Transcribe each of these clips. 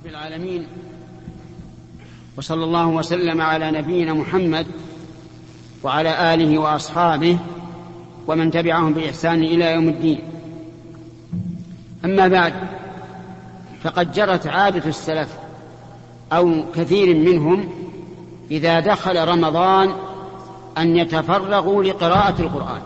العالمين، وصلى الله وسلم على نبينا محمد وعلى آله وأصحابه ومن تبعهم بإحسان إلى يوم الدين. أما بعد، فقد جرت عادة السلف أو كثير منهم إذا دخل رمضان أن يتفرغوا لقراءة القرآن،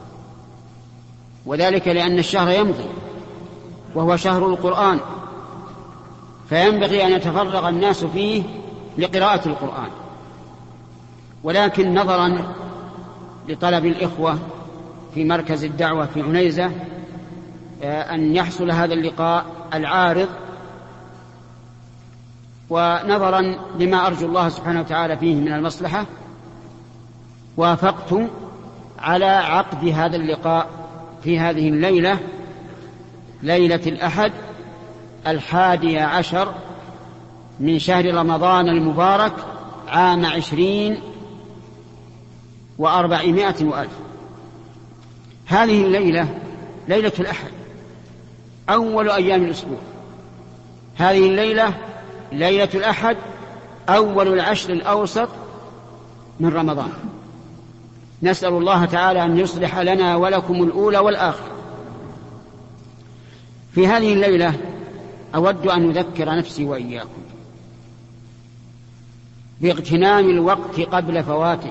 وذلك لأن الشهر يمضي وهو شهر القرآن، فينبغي أن يتفرغ الناس فيه لقراءة القرآن. ولكن نظرا لطلب الإخوة في مركز الدعوة في عنيزة أن يحصل هذا اللقاء العارض، ونظرا لما أرجو الله سبحانه وتعالى فيه من المصلحة، وافقت على عقد هذا اللقاء في هذه الليلة، ليلة الأحد 11 من شهر رمضان المبارك عام 20,400,000. هذه الليلة ليلة الأحد، أول أيام الأسبوع. هذه الليلة ليلة الأحد، أول العشر الأوسط من رمضان. نسأل الله تعالى أن يصلح لنا ولكم الأولى والآخرة. في هذه الليلة أود أن أذكر نفسي وإياكم باغتنام الوقت قبل فواته،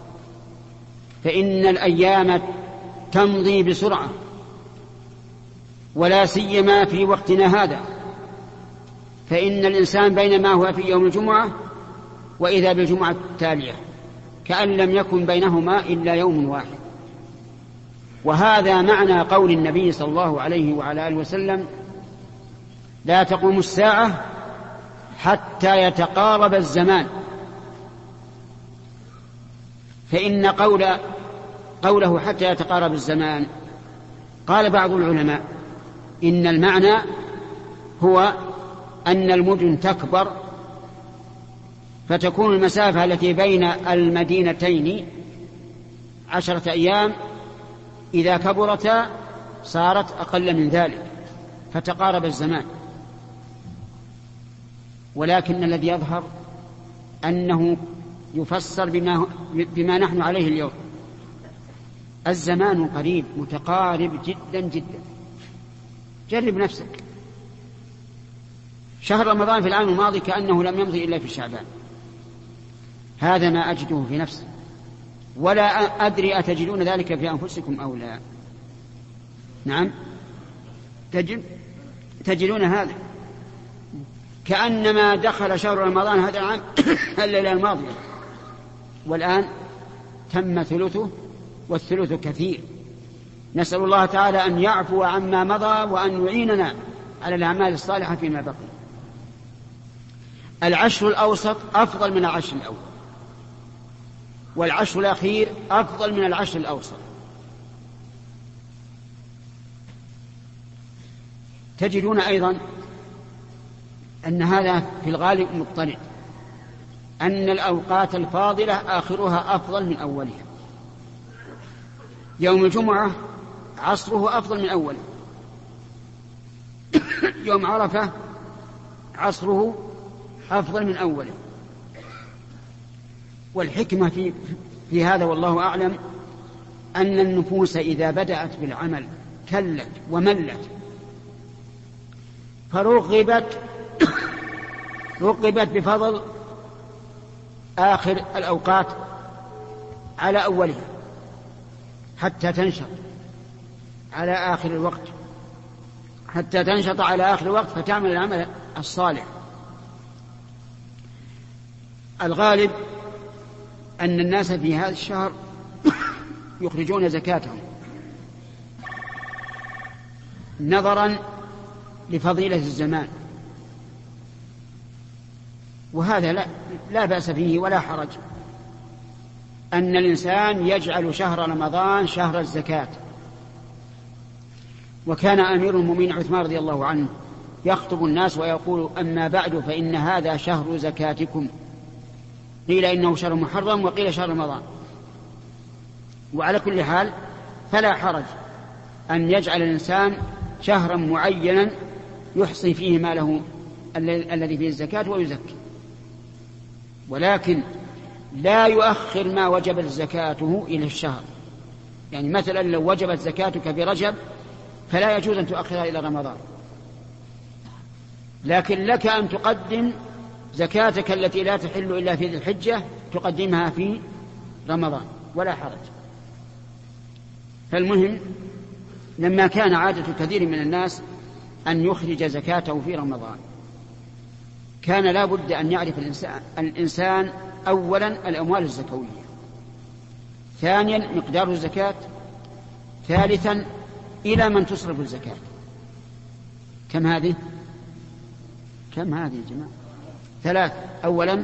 فإن الأيام تمضي بسرعة، ولا سيما في وقتنا هذا، فإن الإنسان بينما هو في يوم الجمعة وإذا بالجمعة التالية كأن لم يكن بينهما إلا يوم واحد. وهذا معنى قول النبي صلى الله عليه وعلى آله وسلم: لا تقوم الساعة حتى يتقارب الزمان. فإن قوله حتى يتقارب الزمان، قال بعض العلماء إن المعنى هو أن المدن تكبر، فتكون المسافة التي بين المدينتين 10 أيام، إذا كبرتا صارت أقل من ذلك، فتقارب الزمان. ولكن الذي يظهر أنه يفسر بما نحن عليه اليوم. الزمان قريب متقارب جدا جدا. جرب نفسك، شهر رمضان في العام الماضي كأنه لم يمضي إلا في شعبان. هذا ما أجده في نفسي، ولا أدري أتجدون ذلك في أنفسكم أو لا. نعم، تجدون هذا كأنما دخل شهر رمضان هذا العام الليلة الماضية، والآن تم ثلثه، والثلث كثير. نسأل الله تعالى أن يعفو عما مضى وأن يعيننا على الأعمال الصالحة فيما بقي. العشر الأوسط أفضل من العشر الأول، والعشر الأخير أفضل من العشر الأوسط. تجدون أيضا أن هذا في الغالب مضطرد، أن الأوقات الفاضلة آخرها أفضل من أولها. يوم الجمعة عصره أفضل من أوله، يوم عرفة عصره أفضل من أوله. والحكمة في هذا والله أعلم أن النفوس إذا بدأت بالعمل كلت وملت، فرغبت بفضل آخر الأوقات على أولها حتى تنشط على آخر الوقت، حتى تنشط على آخر الوقت فتعمل العمل الصالح. الغالب أن الناس في هذا الشهر يخرجون زكاتهم نظرا لفضيلة الزمان، وهذا لا بأس فيه ولا حرج أن الإنسان يجعل شهر رمضان شهر الزكاة. وكان أمير المؤمنين عثمان رضي الله عنه يخطب الناس ويقول: أما بعد فإن هذا شهر زكاتكم. قيل إنه شهر محرم وقيل شهر رمضان. وعلى كل حال فلا حرج أن يجعل الإنسان شهرا معينا يحصي فيه ما له الذي فيه الزكاة ويزكي، ولكن لا يؤخر ما وجبت زكاته إلى الشهر. يعني مثلا لو وجبت زكاتك في رجب فلا يجوز أن تؤخرها إلى رمضان، لكن لك أن تقدم زكاتك التي لا تحل إلا في ذي الحجة تقدمها في رمضان ولا حرج. فالمهم لما كان عادة كثير من الناس أن يخرج زكاته في رمضان، كان لا بد أن يعرف الإنسان أولا الأموال الزكوية، ثانيا مقدار الزكاة، ثالثا إلى من تصرف الزكاة. كم هذه يا جماعة؟ 3. أولا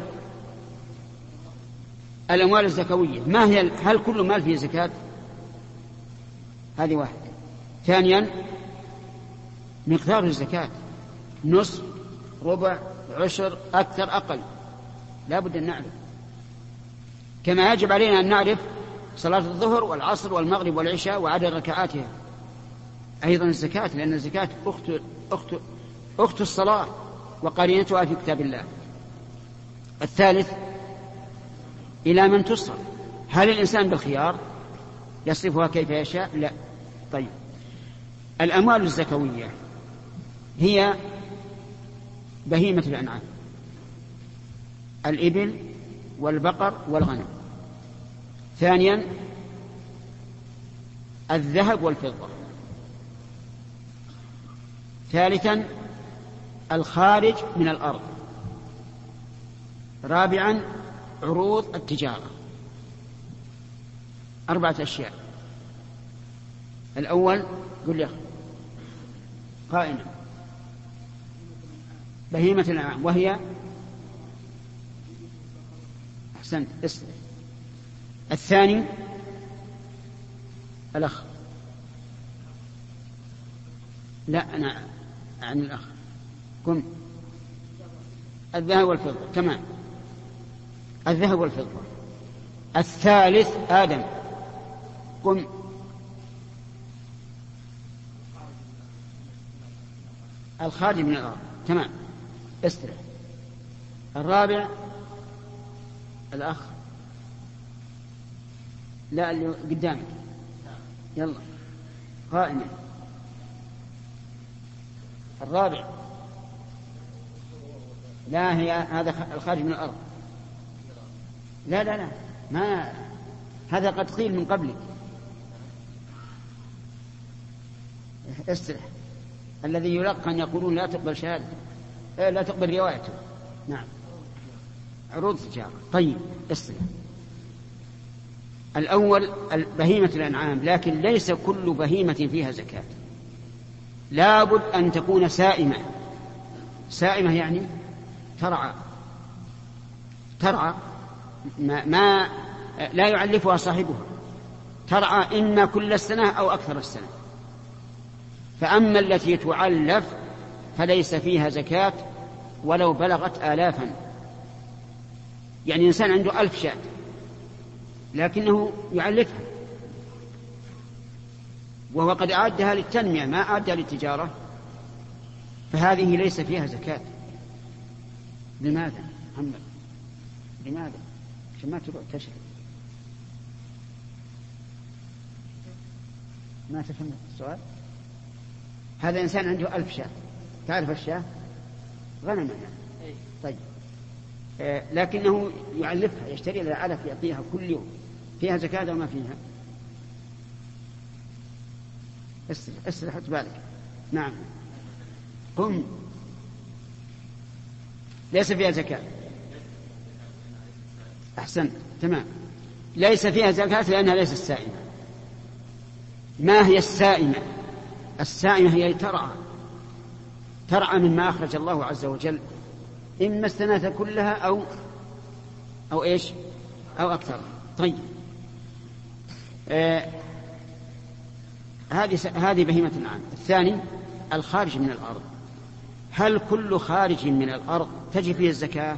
الأموال الزكوية ما هي؟ هل كل مال فيه زكاة؟ هذه 1. ثانيا مقدار الزكاة، نصف، ربع، عشر، أكثر، أقل، لا بد أن نعرف. كما يجب علينا أن نعرف صلاة الظهر والعصر والمغرب والعشاء وعدد ركعاتها. أيضا الزكاة، لأن الزكاة أخت الصلاة وقرينتها في كتاب الله. الثالث إلى من تصرف، هل الإنسان بالخيار يصرفها كيف يشاء؟ لا. طيب، الأموال الزكوية هي بهيمة الأنعام، الإبل والبقر والغنم. ثانيا الذهب والفضة. ثالثا الخارج من الأرض. رابعا عروض التجارة. 4 أشياء. الأول قل لي قائمة بهيمة الأنعام، وهي أحسنت اسم. الثاني الأخ، لا أنا عن الأخ، قم. الذهب والفضة، تمام، الذهب والفضة. الثالث آدم، قم. الخارج من الأرض، تمام، استرح. الرابع الأخ، لا اللي قدامك، يلا قائمة. الرابع لا، هي هذا الخارج من الأرض. لا ما هذا قد قيل من قبلك. استرح. الذي يلقن يقولون لا تقبل شهادة، لا تقبل روايته. نعم، عروض تجارة. طيب استرح. الأول بهيمة الأنعام، لكن ليس كل بهيمة فيها زكاة، لابد أن تكون سائمة. سائمة يعني ترعى ما لا يعلفها صاحبها، ترعى إما كل السنة أو أكثر السنة. فأما التي تعلف فليس فيها زكاة ولو بلغت آلافا. يعني إنسان عنده 1000 شاة لكنه يعلفها وهو قد أعدها للتنمية ما أعدها للتجارة، فهذه ليس فيها زكاة. لماذا محمد؟ لماذا؟ عشان ما تروح تشهد. ما تفهم السؤال؟ هذا إنسان عنده 1000 شاة، تعرف الشاة غنم يعني. طيب لكنه يعلفها، يشتري لها علف يعطيها كل يوم، فيها زكاة وما فيها؟ اسرح بالك. نعم، قم. ليس فيها زكاة. أحسنت، تمام، ليس فيها زكاة لأنها ليست سائمة. ما هي السائمة؟ السائمة هي ترعى مما أخرج الله عز وجل، إما السنة كلها أو إيش أو أكثر. طيب هذه بهيمة الأنعام. الثاني الخارج من الأرض. هل كل خارج من الأرض تجب فيه الزكاة؟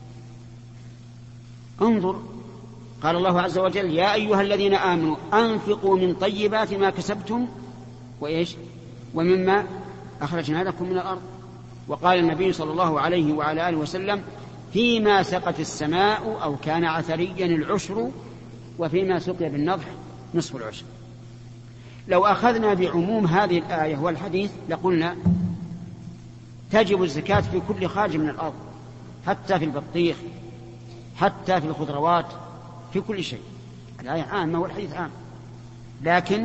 انظر، قال الله عز وجل يا أيها الذين آمنوا أنفقوا من طيبات ما كسبتم وإيش ومما أخرجنا لكم من الأرض. وقال النبي صلى الله عليه وعلى آله وسلم: فيما سقت السماء أو كان عثريا العشر، وفيما سقي بالنضح نصف العشر. لو أخذنا بعموم هذه الآية والحديث لقلنا تجب الزكاة في كل خارج من الأرض، حتى في البطيخ، حتى في الخضروات، في كل شيء. الآية عامة والحديث عام، لكن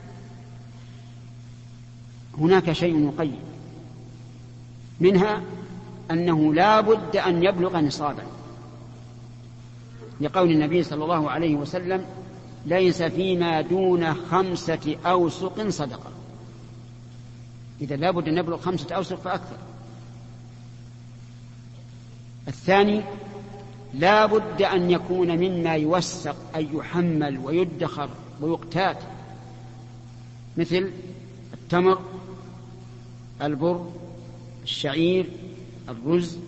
هناك شيء مقيد، منها أنه لا بد أن يبلغ نصابا، لقول النبي صلى الله عليه وسلم: ليس فيما دون 5 أوسق صدقة. إذا لا بد أن يبلغ 5 أوسق فأكثر. الثاني: لا بد أن يكون مما يوسق، أي يحمل ويدخر ويقتات، مثل التمر، البر، الشعير، الرز.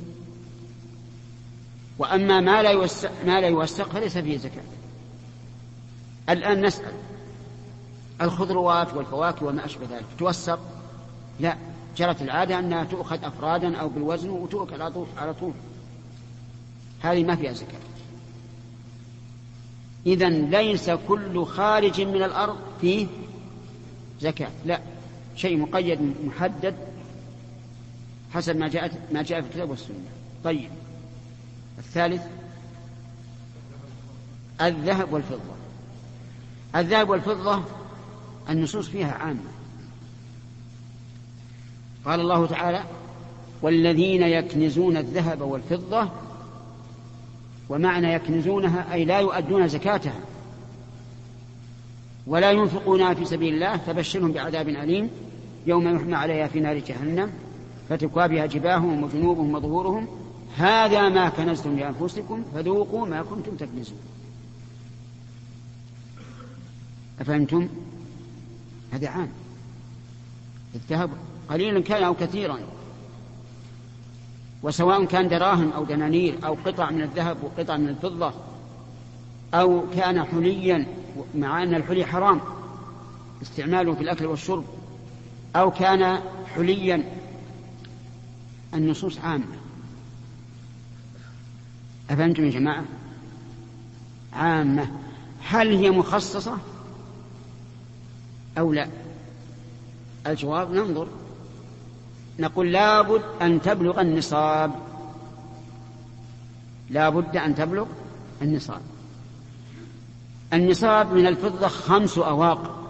وأما ما لا يوسق فليس فيه زكاة. الآن نسأل: الخضروات والفواكه وما أشبه ذلك توسق؟ لا، جرت العادة أنها تؤخذ أفرادا أو بالوزن وتؤكل على طول، هذه ما فيها زكاة. إذن ليس كل خارج من الأرض فيه زكاة، لا، شيء مقيد محدد حسب ما جاء في الكتاب والسنة. طيب، الثالث: الذهب والفضة. الذهب والفضة النصوص فيها عامة. قال الله تعالى: والذين يكنزون الذهب والفضة. ومعنى يكنزونها أي لا يؤدون زكاتها ولا ينفقونها في سبيل الله، فبشرهم بعذاب أليم يوم يحمى عليها في نار جهنم فتكوى بها جباههم وجنوبهم وظهورهم هذا ما كنزتم لأنفسكم فذوقوا ما كنتم تكنزون. أفهمتم؟ هذا عام. الذهب قليلا كان أو كثيرا، وسواء كان دراهم أو دنانير أو قطع من الذهب وقطع من الفضة، أو كان حليا مع أن الحلي حرام استعماله في الأكل والشرب، أو كان حليا، النصوص عامة. أفهمتم يا جماعة؟ عامة. هل هي مخصصة أو لا؟ الجواب ننظر، نقول لابد أن تبلغ النصاب، لابد أن تبلغ النصاب. النصاب من الفضة 5 أواق،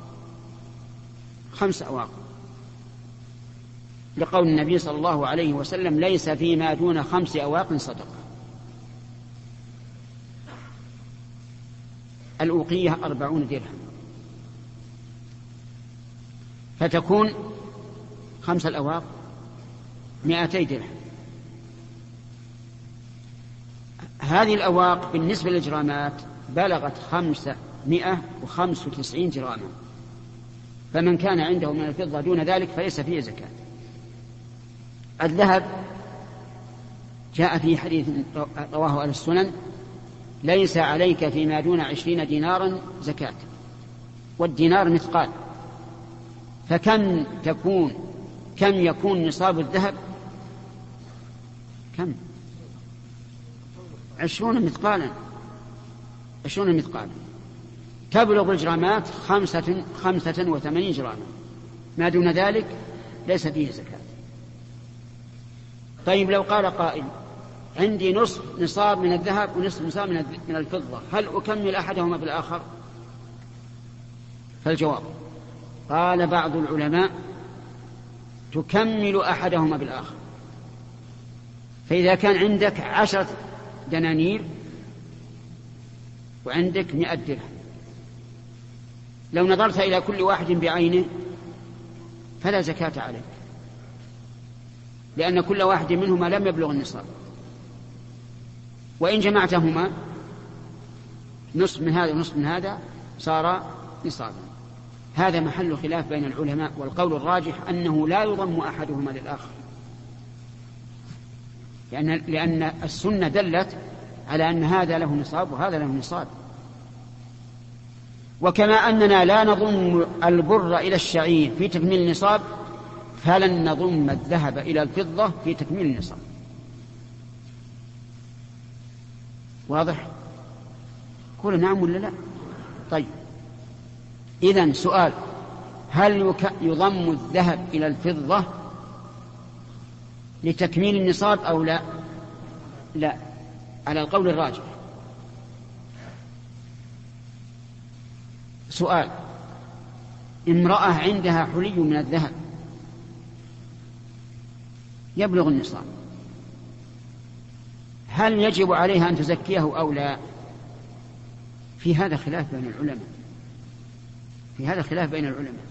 5 أواق، لقول النبي صلى الله عليه وسلم: ليس فيما دون 5 أواق صدقة. الأوقية 40 درهم، فتكون 5 الأواق 200 درهم. هذه الأواق بالنسبة للجرامات بلغت 595 جراما، فمن كان عنده من الفضة دون ذلك فليس فيه زكاة. الذهب جاء في حديث رواه أهل السنن: ليس عليك فيما دون 20 دينارا زكاة، والدينار مثقال. فكم يكون نصاب الذهب؟ كم؟ 20 مثقالا، 20 مثقالا. تبلغ الجرامات 85 جراما، ما دون ذلك ليس فيه زكاة. طيب، لو قال قائل: عندي نصف نصاب من الذهب ونصف نصاب من الفضة، هل أكمل أحدهما بالآخر؟ فالجواب: قال بعض العلماء: تكمل أحدهما بالآخر. فإذا كان عندك 10 دنانير وعندك 100 درهم، لو نظرت إلى كل واحد بعينه فلا زكاة عليك، لأن كل واحد منهما لم يبلغ النصاب. وإن جمعتهما نصف من هذا ونصف من هذا صار نصابا. هذا محل خلاف بين العلماء، والقول الراجح أنه لا يضم أحدهما للآخر، لأن السنة دلت على أن هذا له نصاب وهذا له نصاب. وكما أننا لا نضم البر إلى الشعير في تكميل النصاب، فلن نضم الذهب إلى الفضة في تكميل النصاب. واضح؟ قول نعم ولا لا؟ طيب، إذن سؤال: هل يضم الذهب إلى الفضة لتكميل النصاب أو لا؟ لا، على القول الراجح. سؤال: امرأة عندها حلي من الذهب يبلغ النصاب، هل يجب عليها أن تزكيه أو لا؟ في هذا خلاف بين العلماء، في هذا خلاف بين العلماء.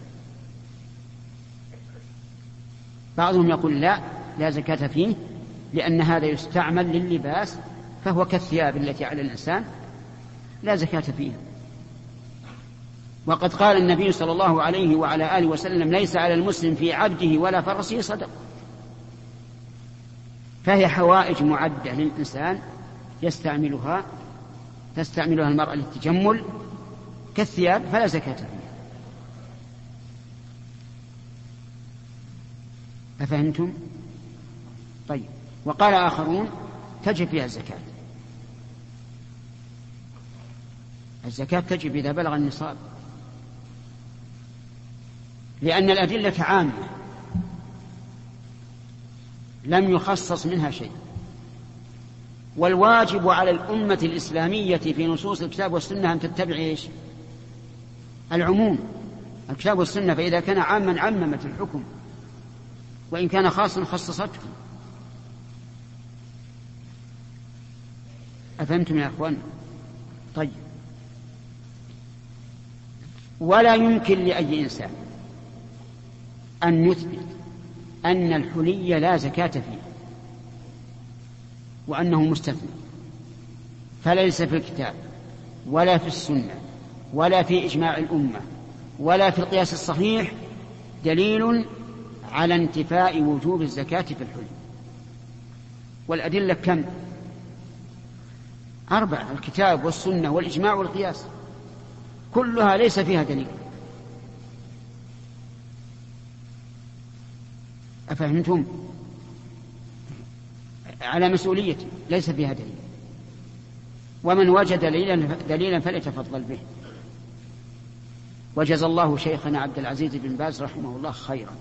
بعضهم يقول لا زكاة فيه، لأن هذا يستعمل لللباس فهو كالثياب التي على الإنسان، لا زكاة فيه. وقد قال النبي صلى الله عليه وعلى آله وسلم: ليس على المسلم في عبده ولا فرسه صدقة. فهي حوائج معدة للإنسان تستعملها المرأة للتجمل كالثياب، فلا زكاة فيها. أفهمتم؟ طيب. وقال آخرون: تجب فيها الزكاة. الزكاة تجب إذا بلغ النصاب، لأن الأدلة عامة لم يخصص منها شيء. والواجب على الأمة الإسلامية في نصوص الكتاب والسنة أن تتبع إيش؟ العموم، الكتاب والسنة. فإذا كان عاما عممت الحكم، وإن كان خاصا خصصته. أفهمتم يا أخوان؟ طيب. ولا يمكن لأي إنسان أن يثبت أن الحلي لا زكاة فيه وأنه مستثنى، فليس في الكتاب ولا في السنة ولا في إجماع الأمة ولا في القياس الصحيح دليل على انتفاء وجوب الزكاة في الحلي. والأدلة كم؟ 4، الكتاب والسنة والإجماع والقياس، كلها ليس فيها دليل. أفهمتم؟ على مسؤوليتي، ليس فيها دليل. ومن وجد دليلا فليتفضل به. وجزى الله شيخنا عبد العزيز بن باز رحمه الله خيرا.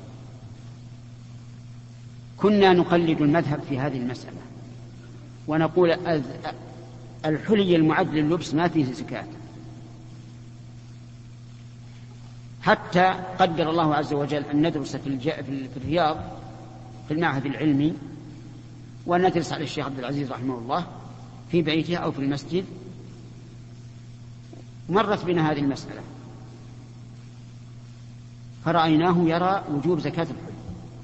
كنا نقلد المذهب في هذه المسألة ونقول الحلي المعد لللبس ما فيه زكاة، حتى قدر الله عز وجل أن ندرس في الرياض في المعهد العلمي، وندرس على الشيخ عبد العزيز رحمه الله في بيته أو في المسجد. مرت بنا هذه المسألة فرأيناه يرى وجوب زكاة الحلي،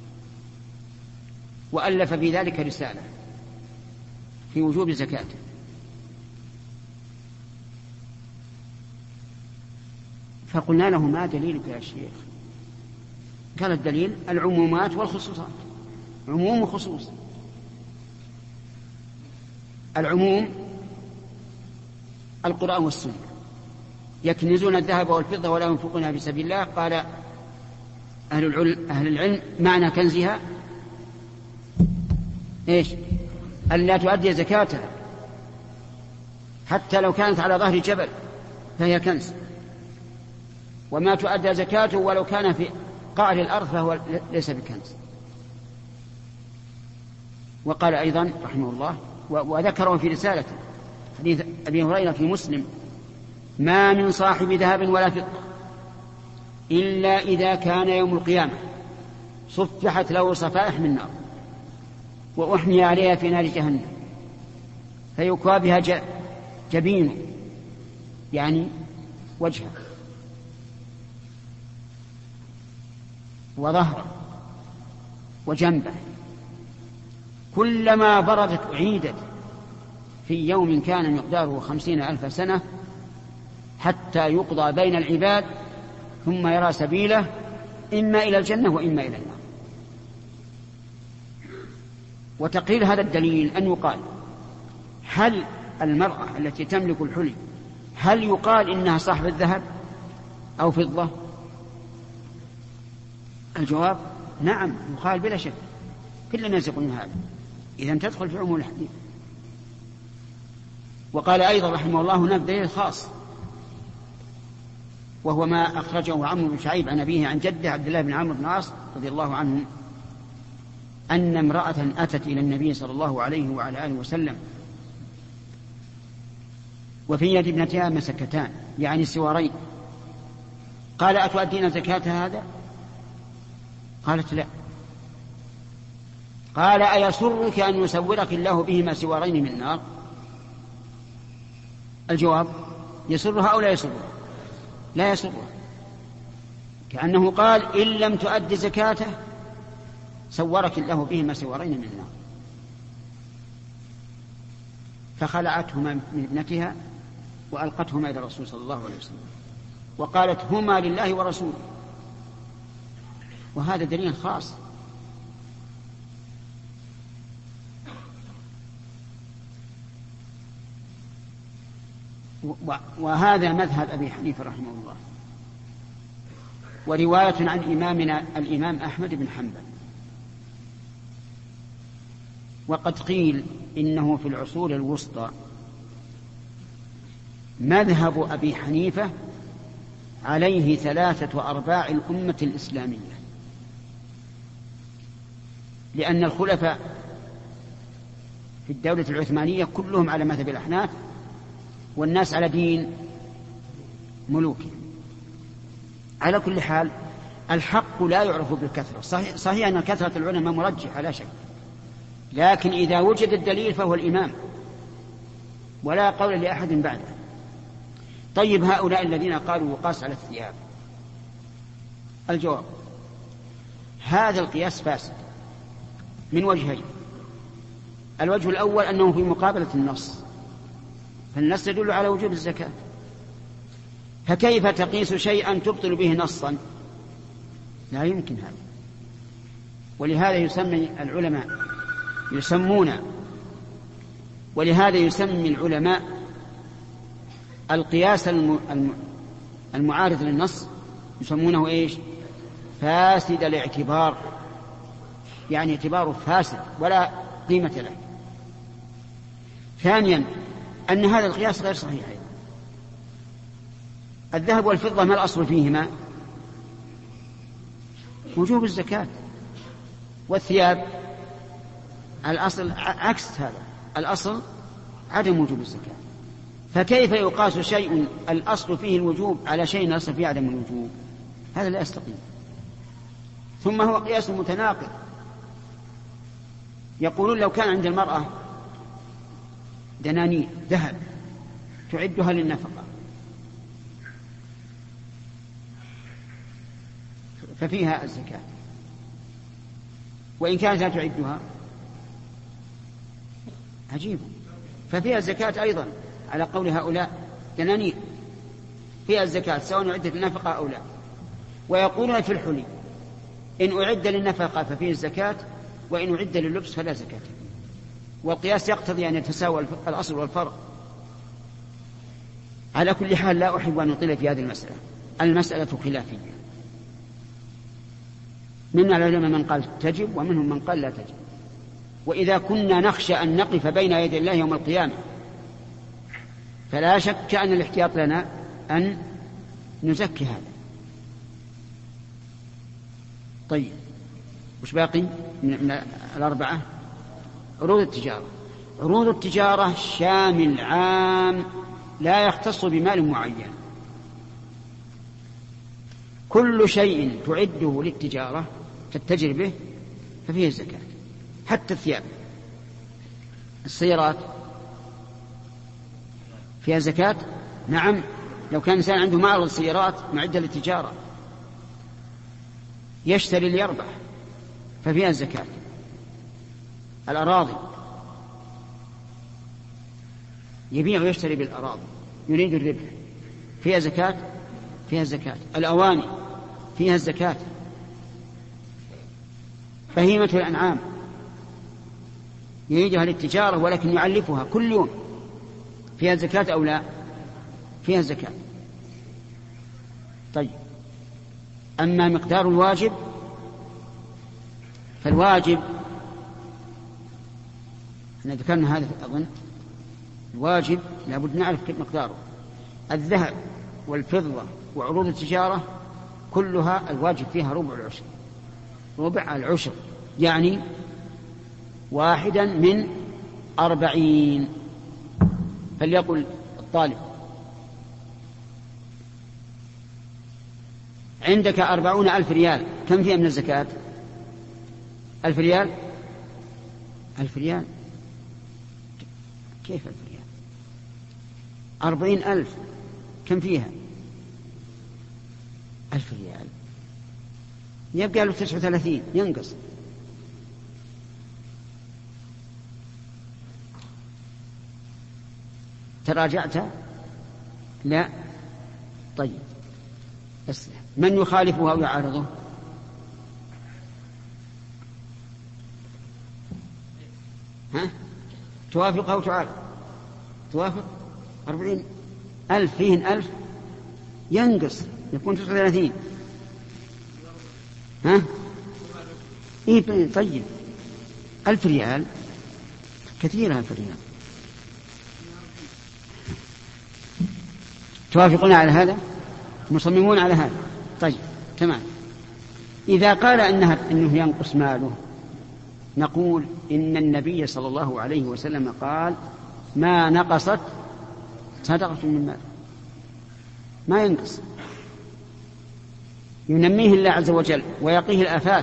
وألف في ذلك رسالة في وجوب زكاته. فقلنا له: ما دليلك يا شيخ؟ قال: الدليل العمومات والخصوصات. عموم وخصوص. العموم القرآن والسنة: يكنزون الذهب والفضة ولا ينفقونها في سبيل الله. قال أهل العلم: معنى كنزها إيش؟ ألا تؤدي زكاتها، حتى لو كانت على ظهر جبل فهي كنز، وما تؤدى زكاته ولو كان في قعر الأرض فهو ليس بكنز. وقال أيضا رحمه الله، وذكره في رسالته، حديث أبي هريرة في مسلم: ما من صاحب ذهب ولا فضة إلا إذا كان يوم القيامة صفحت له صفائح من نار وأحمي عليها في نار جهنم فيكوى بها جبينه، يعني وجهه وظهره وجنبه، كلما بردت أعيدت في يوم كان مقداره 50,000 سنة حتى يقضى بين العباد ثم يرى سبيله إما إلى الجنة وإما إلى النار. وتقرير هذا الدليل أن يقال: هل المرأة التي تملك الحلي هل يقال إنها صاحب الذهب أو فضة؟ الجواب: نعم يقال بلا شك، كل الناس يقولون هذا، إذن تدخل في عموم الحديث. وقال أيضا رحمه الله هناك دليل خاص، وهو ما أخرجه عمرو بن شعيب عن أبيه عن جده عبد الله بن عمرو بن العاص رضي الله عنه أن امرأة أتت إلى النبي صلى الله عليه وعلى آله وسلم وفي يد ابنتها مسكتان يعني سوارين، قال أتؤدين زكاة هذا؟ قالت لا. قال أيسرك أن يسورك الله بهما سوارين من نار؟ الجواب يسرها أو لا يسرها؟ لا يسرها، كأنه قال إن لم تؤد زكاته سورك الله بهما سوارين من نار. فخلعتهما من ابنتها وألقتهما إلى الرسول صلى الله عليه وسلم وقالت هما لله ورسوله. وهذا دليل خاص. وهذا مذهب أبي حنيفة رحمه الله، ورواية عن إمامنا الإمام أحمد بن حنبل. وقد قيل إنه في العصور الوسطى مذهب أبي حنيفة عليه 3/4 الأمة الإسلامية، لأن الخلفاء في الدولة العثمانية كلهم على مذهب الأحناف والناس على دين ملوكهم. على كل حال الحق لا يعرف بالكثرة، صحيح أن كثرة العلماء مرجحة لا شك، لكن إذا وجد الدليل فهو الإمام ولا قول لأحد بعده. طيب هؤلاء الذين قالوا وقاس على الثياب، الجواب هذا القياس فاسد من وجهين. الوجه الأول أنه في مقابلة النص، فالنص يدل على وجوب الزكاة، فكيف تقيس شيئا تبطل به نصا؟ لا يمكن هذا. ولهذا يسمي العلماء القياس المعارض للنص يسمونه إيش؟ فاسد الاعتبار، يعني اعتباره فاسد ولا قيمة له. ثانيا أن هذا القياس غير صحيح. الذهب والفضة ما الأصل فيهما؟ وجوب الزكاة. والثياب الأصل عكس هذا، الأصل عدم وجوب الزكاة. فكيف يقاس شيء الأصل فيه الوجوب على شيء الأصل فيه عدم الوجوب؟ هذا لا يستقيم. ثم هو قياس متناقض. يقولون لو كان عند المرأة دنانير ذهب تعدها للنفقة ففيها الزكاة، وإن كانت لا تعدها عجيب ففيها الزكاة أيضا على قول هؤلاء، دنانير فيها الزكاة سواء أعدت للنفقة أو لا. ويقولون في الحلي إن أعد للنفقة ففيه الزكاة وإن أعد لللبس فلا زكاة. والقياس يقتضي أن يتساوى الأصل والفرق. على كل حال لا أحب أن أطيل في هذه المسألة خلافية، من العلماء من قال تجب ومنهم من قال لا تجب. وإذا كنا نخشى أن نقف بين يدي الله يوم القيامة فلا شك أن الاحتياط لنا أن نزكي هذا. طيب وش باقي من الأربعة؟ عروض التجارة. عروض التجارة شامل عام لا يختص بمال معين. كل شيء تعده للتجارة تتجر به ففيه الزكاة، حتى الثياب. السيارات فيها زكاة، نعم، لو كان إنسان عنده معرض سيارات معدة للتجارة يشتري ليربح ففيها الزكاة. الأراضي يبيع ويشتري بالأراضي يريد الربح فيها زكاة، فيها الزكاة. الأواني فيها الزكاة. بهيمة الأنعام يريدها للتجارة ولكن يعلفها كل يوم فيها الزكاة أو لا؟ فيها الزكاة. طيب أما مقدار الواجب فالواجب، احنا ذكرنا هذا أظن، الواجب لابد نعرف مقداره. الذهب والفضة وعروض التجارة كلها الواجب فيها ربع العشر، ربع العشر يعني 1/40. فليقل الطالب: عندك 40,000 ريال، كم فيها من الزكاة؟ 1000 ريال. 1000 ريال كيف 1000 ريال؟ 40,000 كم فيها؟ 1000 ريال يبقى له 39 ينقص. تراجعت؟ لا. طيب بس من يخالفه أو يعارضه؟ ها؟ توافق أو تعارض؟ توافق. 40,000 فيهن 1000 ينقص يكون 39. ها؟ إيه طيب 1000 ريال كثيرة. 1000 ريال. توافقون على هذا؟ مصممون على هذا؟ طيب تمام. إذا قال إنه ينقص ماله، نقول إن النبي صلى الله عليه وسلم قال: ما نقصت صدقة من مال، ما ينقص، ينميه الله عز وجل ويقيه الآفات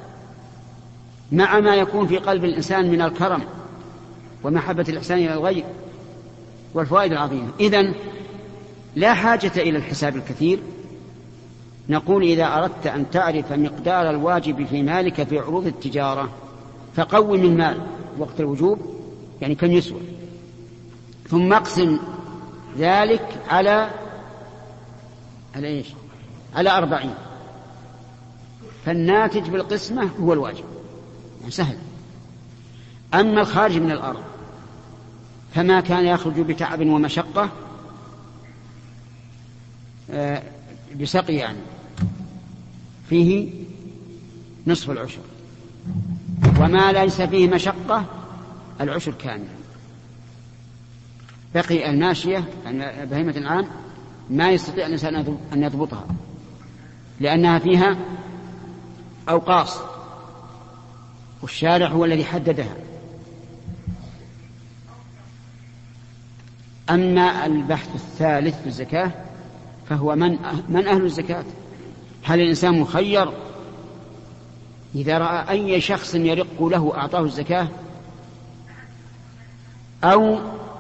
مع ما يكون في قلب الإنسان من الكرم ومحبة الإحسان إلى الغير والفوائد العظيمة. إذن لا حاجة إلى الحساب الكثير. نقول: إذا أردت أن تعرف مقدار الواجب في مالك في عروض التجارة فقوم المال وقت الوجوب، يعني كم يسوى، ثم اقسم ذلك على إيش؟ على 40. فالناتج بالقسمة هو الواجب، يعني سهل. أما الخارج من الأرض فما كان يخرج بتعب ومشقة بسقي، يعني فيه نصف العشر، وما ليس فيه مشقة العشر كامل. بقي الماشية بهيمة العام ما يستطيع الإنسان أن يضبطها لأنها فيها أوقاص، والشارع هو الذي حددها. أما البحث الثالث في الزكاة فهو من أهل الزكاة. هل الإنسان مخير إذا رأى أي شخص يرق له أعطاه الزكاة، أو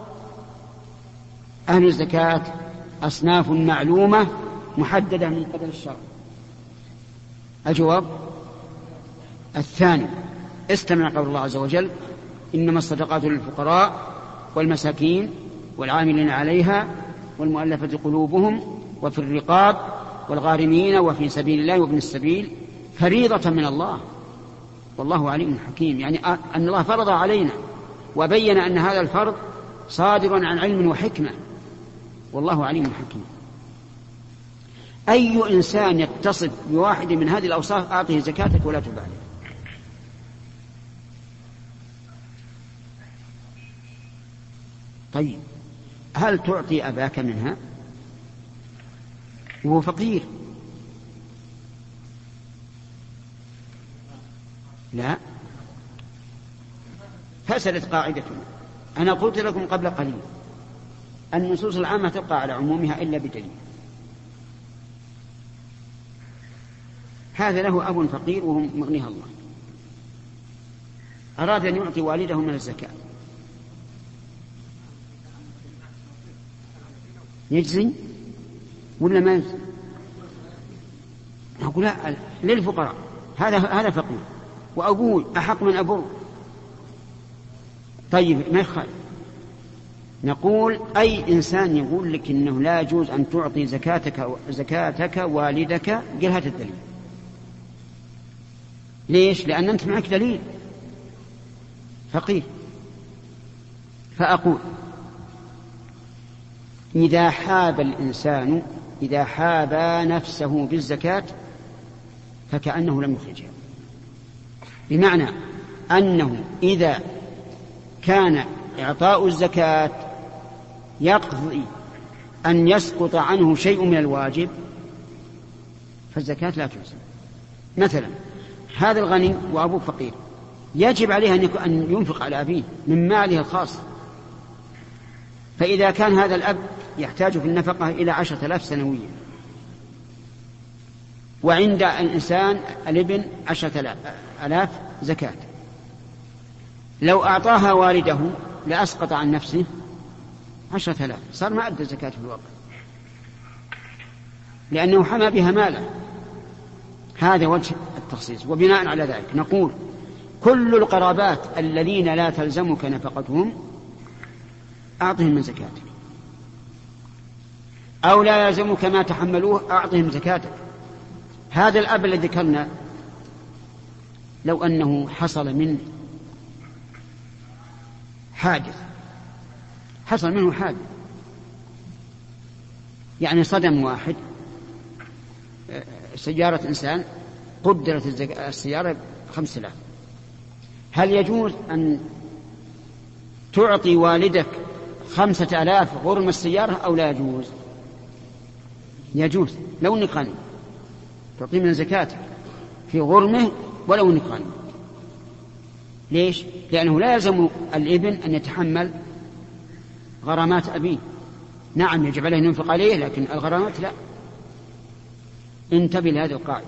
أهل الزكاة أصناف معلومة محددة من قبل الشرع؟ الجواب الثاني. استمع قول الله عز وجل: إنما الصدقات للفقراء والمساكين والعاملين عليها والمؤلفة قلوبهم وفي الرقاب والغارمين وفي سبيل الله وابن السبيل فريضة من الله والله عليم حكيم. يعني أن الله فرض علينا وبين أن هذا الفرض صادر عن علم وحكمة والله عليم حكيم. أي إنسان يتصف بواحد من هذه الأوصاف أعطه زكاتك ولا تبالي. طيب هل تعطي أباك منها وهو فقير؟ لا. فسدت قاعدتنا. أنا قلت لكم قبل قليل النصوص العامة تبقى على عمومها إلا بدليل. هذا له أب فقير وهو مغنيها الله، أراد أن يعطي والده من الزكاة، يجزي ولا ما يجزي؟ نقول لا، للفقراء، هذا فقير وأبوه أحق من أبوه. طيب ما يخالف. نقول أي إنسان يقول لك إنه لا يجوز أن تعطي زكاتك والدك، قل هات الدليل. ليش؟ لأن أنت معك دليل فقير. فأقول إذا حاب الإنسان إذا حاب نفسه بالزكاة فكأنه لم يخرجها، بمعنى أنه إذا كان إعطاء الزكاة يقضي أن يسقط عنه شيء من الواجب فالزكاة لا تجزي. مثلا هذا الغني وأبوه فقير، يجب عليه أن ينفق على أبيه من ماله الخاص، فإذا كان هذا الأب يحتاج في النفقة إلى 10,000 سنويا، وعند الإنسان الابن 10,000 زكاة، لو أعطاها والده لأسقط عن نفسه 10,000، صار ما أدى الزكاة في الوقت لأنه حمى بها ماله. هذا وجه التخصيص. وبناء على ذلك نقول كل القرابات الذين لا تلزمك نفقتهم أعطهم من زكاتك، أو لا يلزمك ما تحملوه أعطهم زكاتك. هذا الأب الذي ذكرنا لو أنه حصل منه حادث، يعني صدم واحد سيارة إنسان، قدرت السيارة 5,000، هل يجوز أن تعطي والدك 5,000 غرم السيارة أو لا يجوز؟ يجوز لو أنك غني، تعطي من زكاتك في غرمه ولو أنك غني. ليش؟ لأنه لا يلزم الابن أن يتحمل غرامات أبيه. نعم يجب عليه أن ينفق عليه، لكن الغرامات لا. انتبه لهذه القاعدة.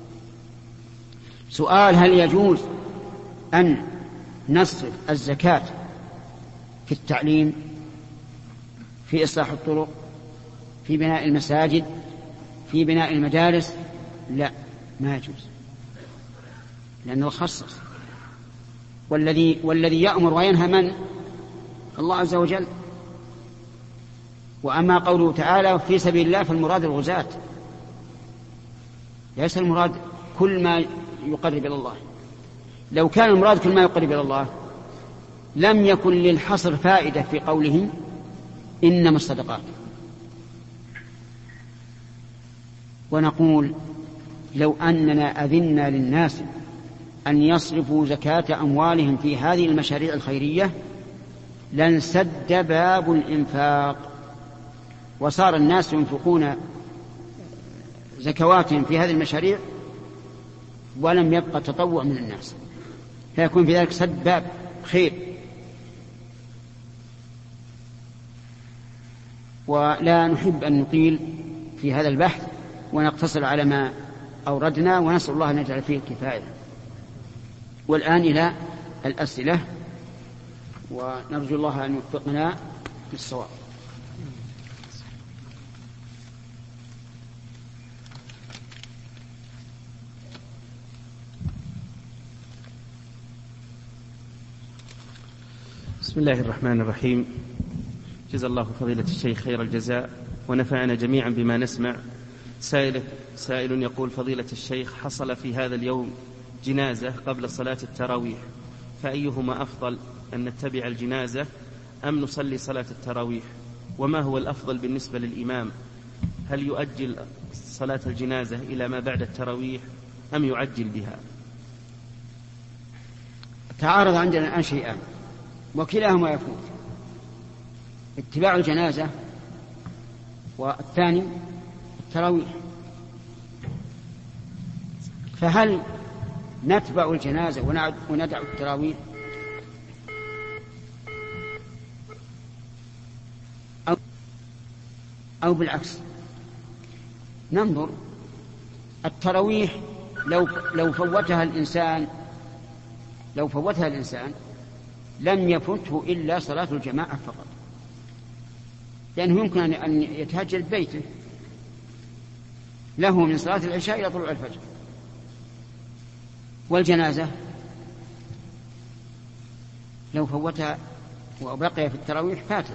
سؤال: هل يجوز أن نصرف الزكاة في التعليم، في إصلاح الطرق، في بناء المساجد، في بناء المدارس؟ لا، ما يجوز، لأنه خصص. والذي يأمر وينهى من؟ الله عز وجل. وأما قوله تعالى في سبيل الله فالمراد الغزاة، ليس المراد كل ما يقرب إلى الله. لو كان المراد كل ما يقرب إلى الله لم يكن للحصر فائدة في قوله إنما الصدقات. ونقول لو أننا أذنا للناس أن يصرفوا زكاة أموالهم في هذه المشاريع الخيرية لانسد باب الإنفاق، وصار الناس ينفقون زكواتهم في هذه المشاريع ولم يبقى تطوع من الناس، فيكون في ذلك سد باب خير. ولا نحب أن نطيل في هذا البحث ونقتصر على ما أوردنا، ونسأل الله أن يجعل فيه الكفاية. والآن إلى الأسئلة، ونرجو الله أن يوفقنا للصواب. بسم الله الرحمن الرحيم. جزا الله فضيلة الشيخ خير الجزاء ونفعنا جميعا بما نسمع. سائل يقول: فضيلة الشيخ، حصل في هذا اليوم جنازة قبل صلاة التراويح، فأيهما أفضل، أن نتبع الجنازة أم نصلي صلاة التراويح؟ وما هو الأفضل بالنسبة للإمام؟ هل يؤجل صلاة الجنازة إلى ما بعد التراويح أم يعجل بها؟ تعارض عندنا الآن شيئان وكلاهما يفوت: اتباع الجنازة والثاني التراويح. فهل نتبع الجنازة وندع التراويح، أو بالعكس؟ ننظر. التراويح لو فوتها الإنسان لم يفته إلا صلاة الجماعة فقط، لأنه يمكن أن يتهجد بيته، له من صلاة العشاء إلى طلوع الفجر. والجنازة لو فوتها وبقي في التراويح فاتت.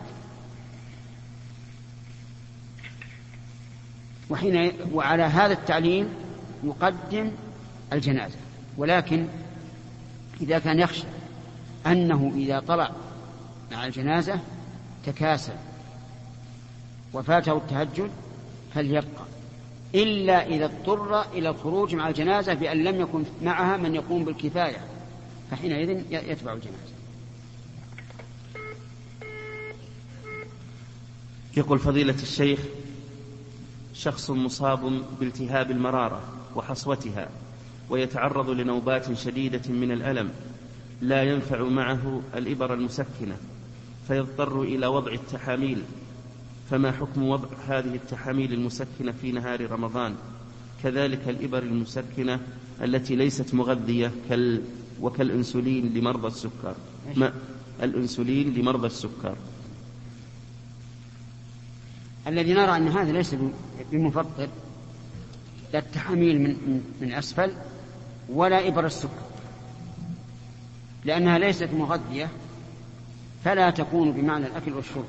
وعلى هذا التعليم يقدم الجنازة. ولكن إذا كان يخشى أنه إذا طلع مع الجنازة تكاسل وفاته التهجد فليبقى، إلا إذا اضطر إلى الخروج مع الجنازة بأن لم يكن معها من يقوم بالكفاية فحينئذ يتبع الجنازة. يقول فضيلة الشيخ: شخص مصاب بالتهاب المرارة وحصوتها ويتعرض لنوبات شديدة من الألم لا ينفع معه الإبر المسكنة فيضطر إلى وضع التحاميل، فما حكم وضع هذه التحاميل المسكنة في نهار رمضان؟ كذلك الإبر المسكنة التي ليست مغذية وكالأنسولين لمرضى السكر. الأنسولين لمرضى السكر. الذي نرى أن هذا ليس بمفطر، لا التحاميل من أسفل ولا إبر السكر، لأنها ليست مغذية فلا تكون بمعنى الأكل والشرب.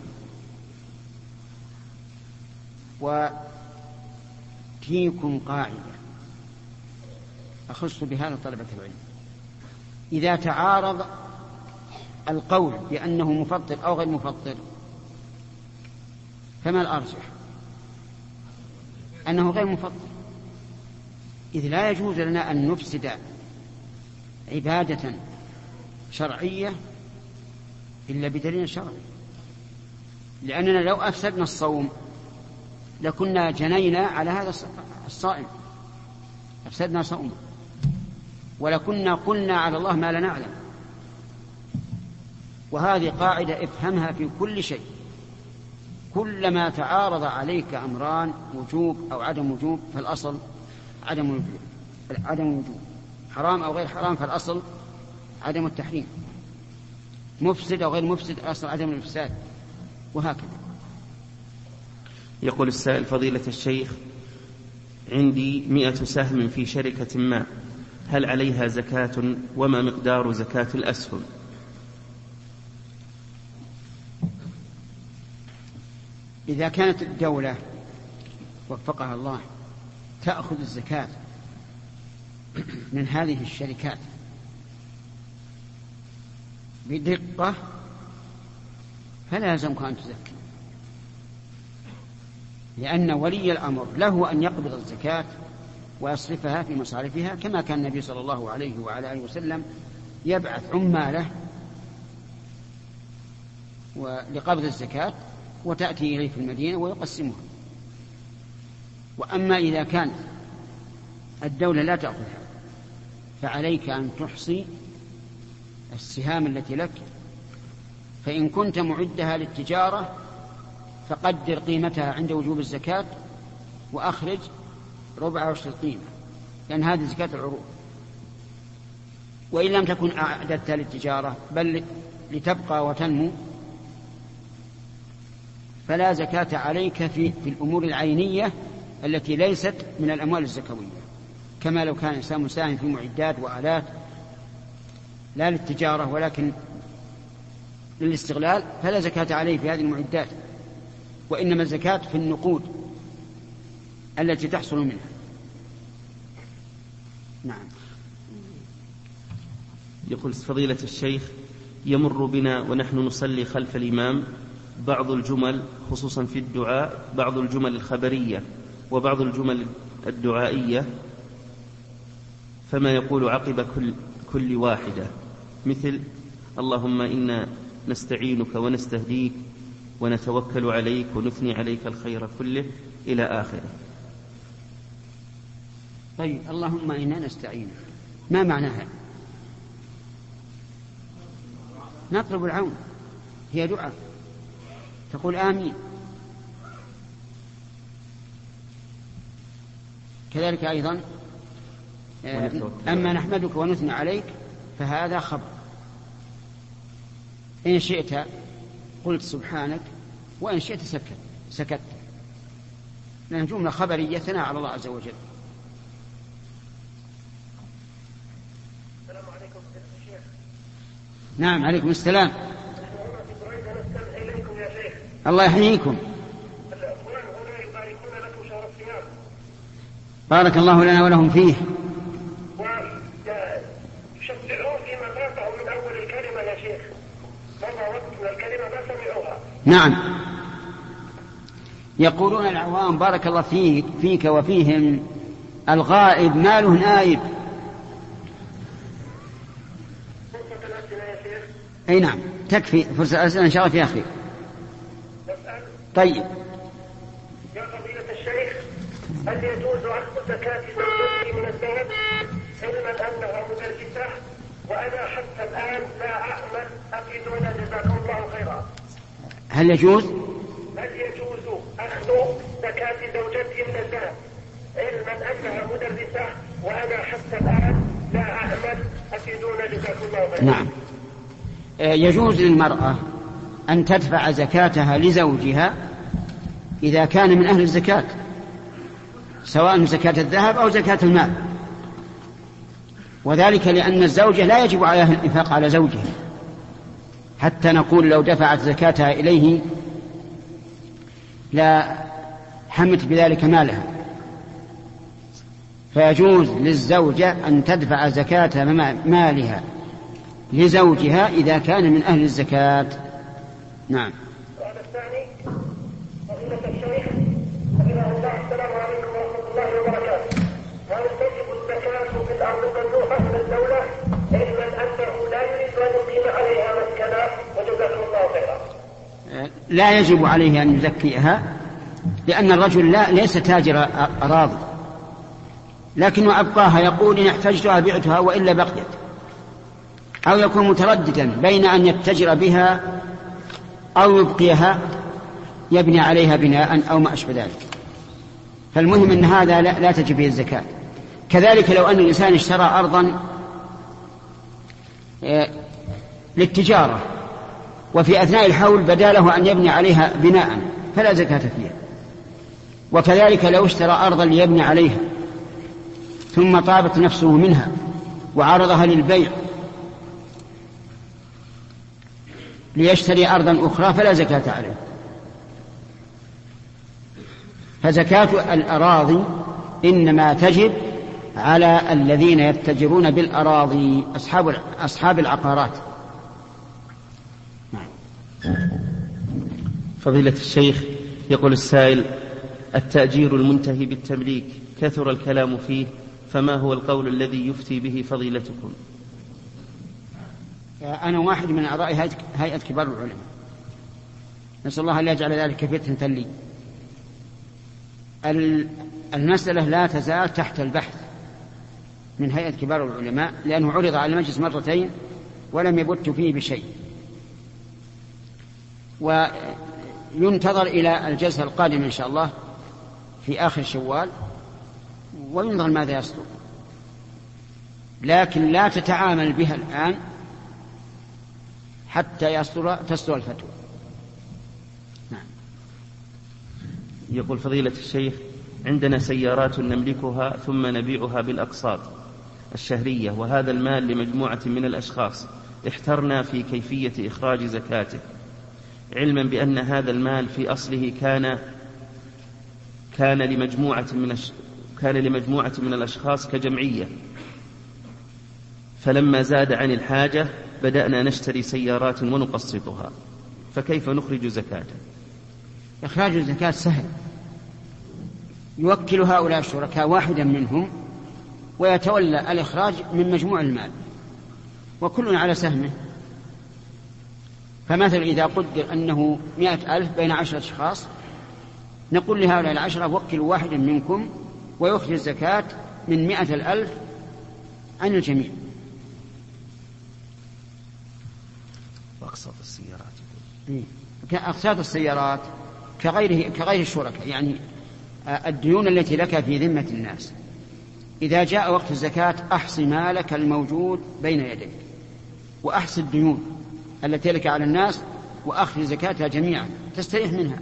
وفيكم قاعدة أخص بهذا طلبة العلم: إذا تعارض القول بأنه مفطر أو غير مفطر فما الأرجح؟ أنه غير مفطر، إذ لا يجوز لنا أن نفسد عبادة شرعية إلا بدليل شرعي، لأننا لو أفسدنا الصوم لكنا جنينا على هذا الصائم، أفسدنا صومه، ولكنا قلنا على الله ما لا نعلم. وهذه قاعدة افهمها في كل شيء: كلما تعارض عليك أمران وجوب أو عدم وجوب فالأصل عدم الوجوب، حرام أو غير حرام فالأصل عدم التحريم، مفسد أو غير مفسد الأصل عدم الإفساد، وهكذا. يقول السائل: فضيلة الشيخ، عندي 100 سهم في شركة ما، هل عليها زكاة؟ وما مقدار زكاة الأسهم؟ إذا كانت الدولة وفقها الله تأخذ الزكاة من هذه الشركات بدقة فلا يلزمك أن تزكي، لأن ولي الأمر له أن يقبض الزكاة ويصرفها في مصارفها، كما كان النبي صلى الله عليه وعلى آله وسلم يبعث عماله لقبض الزكاة وتأتي إليه في المدينة ويقسمها. وأما إذا كانت الدولة لا تأخذها فعليك أن تحصي السهام التي لك، فإن كنت معدها للتجارة فقدر قيمتها عند وجوب الزكاة وأخرج 14 القيمة، لأن هذه زكاة العروض. وإن لم تكن أعددتها للتجارة بل لتبقى وتنمو فلا زكاة عليك في الأمور العينية التي ليست من الأموال الزكوية، كما لو كان إنسان مساهم في معدات وآلات لا للتجارة ولكن للاستغلال فلا زكاة عليه في هذه المعدات، وإنما الزكاة في النقود التي تحصل منها. نعم. يقول فضيلة الشيخ: يمر بنا ونحن نصلي خلف الإمام بعض الجمل خصوصا في الدعاء، بعض الجمل الخبرية وبعض الجمل الدعائية، فما يقول عقب كل واحدة، مثل اللهم إنا نستعينك ونستهديك ونتوكل عليك ونثني عليك الخير كله إلى آخره. طيب، اللهم إنا نستعينك ما معناها؟ نطلب العون، هي دعاء، تقول آمين. كذلك أيضا أما نحمدك ونثني عليك فهذا خبر، إن شئت قلت سبحانك وإن شئت سكت، لأن جملة خبرية ثناء على الله عز وجل. السلام عليكم شيخ. نعم، عليكم السلام. الله يحييكم. الأخوان هنا يباركون لكم شهر الصيام. بارك الله لنا ولهم فيه. ويشجعون فيما فاتوا من أول الكلمة يا شيخ، مضى وقت من الكلمة ما سمعوها. نعم، يقولون العوام بارك الله فيك وفيهم: الغائب ما له نائب. أي نعم تكفي فرصة الأسئلة إن شاء الله فيها خير. طيب يا فضيلة الشيخ، هل يجوز أخذ زكاة زوجتي من الذهب علما أنها مدرسة وأنا حتى الآن لا أعمل؟ أفيدونا جزاكم الله خيرا. هل يجوز أخذ زكاة زوجتي من الذهب علما أنها مدرسة وأنا حتى الآن لا أعمل؟ أفيدونا جزاكم الله خيرا. نعم، يجوز للمرأة أن تدفع زكاتها لزوجها إذا كان من أهل الزكاة، سواء زكاة الذهب أو زكاة المال، وذلك لأن الزوجة لا يجب عليها الإنفاق على زوجها، حتى نقول لو دفعت زكاتها إليه لا حمت بذلك مالها. فيجوز للزوجة أن تدفع زكاة مالها لزوجها إذا كان من أهل الزكاة. نعم. السؤال الثاني، فضيلة الشيخ حفظه الله، السلام عليكم ورحمة الله وبركاته. هل تجب الزكاة في الأرض الممنوحة من الدولة علما أنه لا يريد أن يقيم عليها مسكنا؟ وجزاكم الله خيرا. لا يجب عليه أن يزكيها، لأن الرجل ليس تاجر أراضي، لكنه أبقاها، يقول إن احتجتها بعتها وإلا بقيت، أو يكون مترددا بين أن يتجر بها أو يبقيها يبني عليها بناء أو ما أشبه ذلك. فالمهم أن هذا لا تجب به الزكاة. كذلك لو أن الإنسان اشترى أرضا للتجارة وفي أثناء الحول بدا له أن يبني عليها بناء فلا زكاة فيها. وكذلك لو اشترى أرضا ليبني عليها ثم طابت نفسه منها وعرضها للبيع ليشتري أرضا أخرى فلا زكاة عليه. فزكاة الأراضي إنما تجب على الذين يتجرون بالأراضي، أصحاب العقارات. فضيلة الشيخ، يقول السائل: التأجير المنتهي بالتمليك كثر الكلام فيه، فما هو القول الذي يفتي به فضيلتكم؟ أنا واحد من أعضاء هيئة كبار العلماء، نسأل الله أن يجعل ذلك فتنة لي. المسألة لا تزال تحت البحث من هيئة كبار العلماء، لأنه عرض على المجلس مرتين ولم يبت فيه بشيء، وينتظر إلى الجلسة القادمة إن شاء الله في آخر شوال وينظر ماذا يصدر، لكن لا تتعامل بها الآن حتى تصدر الفتوى. نعم. يقول فضيلة الشيخ: عندنا سيارات نملكها ثم نبيعها بالأقساط الشهرية، وهذا المال لمجموعة من الأشخاص، احترنا في كيفية إخراج زكاته، علما بأن هذا المال في أصله كان لمجموعة من الأشخاص كجمعية، فلما زاد عن الحاجة بدأنا نشتري سيارات ونقسطها، فكيف نخرج زكاته؟ إخراج الزكاة سهل، يوكل هؤلاء الشركاء واحدا منهم ويتولى الإخراج من مجموع المال وكل على سهمه. فمثلا إذا قدر أنه 100,000 بين 10 أشخاص، نقول لهؤلاء 10 وكلوا واحدا منكم ويخرج الزكاة من 100,000 عن الجميع. وأقساط السيارات، أقساط السيارات كغير الشركاء، يعني الديون التي لك في ذمة الناس، إذا جاء وقت الزكاة أحصي مالك الموجود بين يديك وأحصي الديون التي لك على الناس وأخذ زكاتها جميعا تستريح منها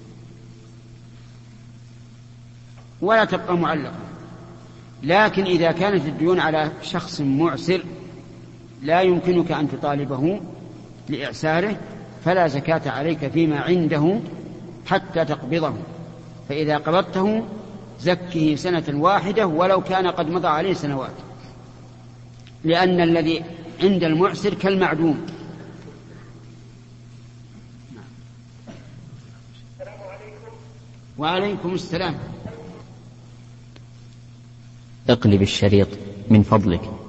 ولا تبقى معلقة. لكن إذا كانت الديون على شخص معسر لا يمكنك أن تطالبه لإعساره فلا زكاة عليك فيما عنده حتى تقبضه، فإذا قبضته زكه سنة واحدة ولو كان قد مضى عليه سنوات، لأن الذي عند المعسر كالمعدوم. السلام عليكم. وعليكم السلام. اقلب الشريط من فضلك.